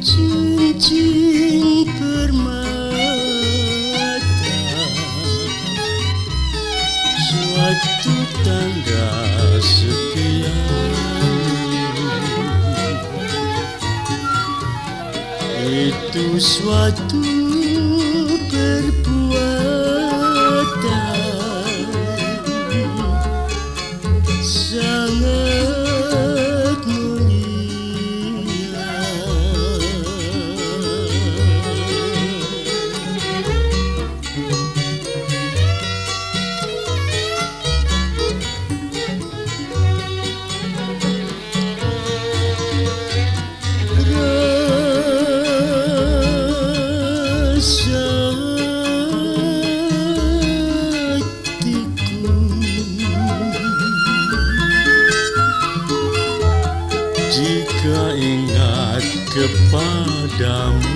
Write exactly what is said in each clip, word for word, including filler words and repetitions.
Cincin permata, suatu tanda setia. Itu suatu perbuatan sangat mulia. Rasa hatiku jika ingat kepadamu,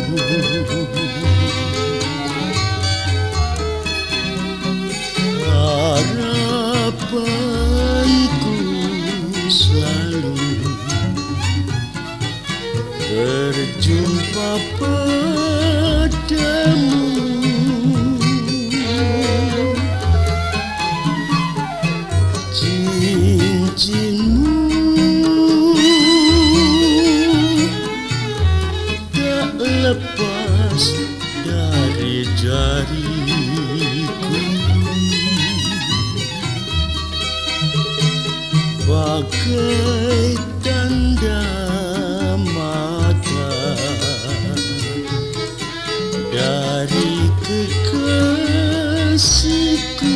harapanku selalu berjumpa padamu. Cincinmu tak lepas dari jariku, bagai tanda mata dari kekasihku.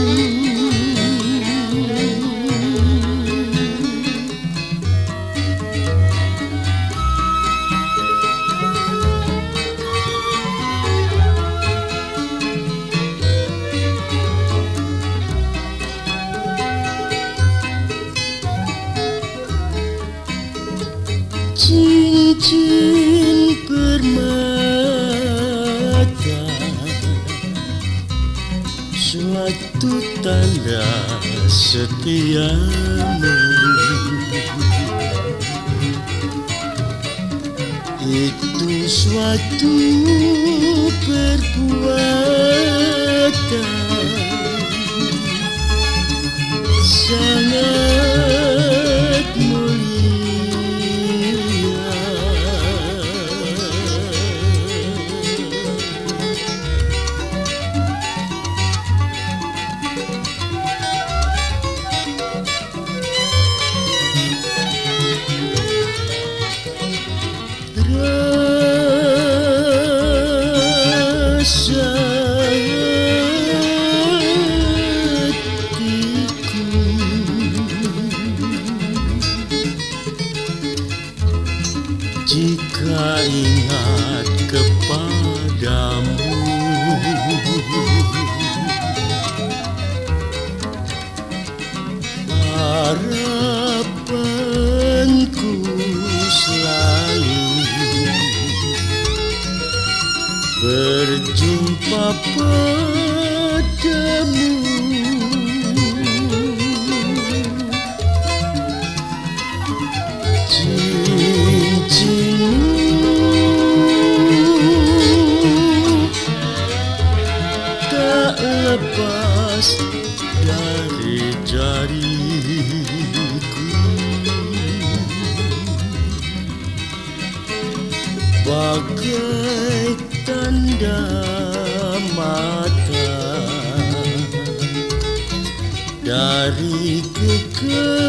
Cincin permata, suatu tanda setiamu. Itu suatu perbuatan sangat mulia. Rasa hatiku jika ingat kepadamu, harapanku selalu berjumpa padamu. Cincinmu tak lepas dari jariku, bagai tanda mata dari kekasihku.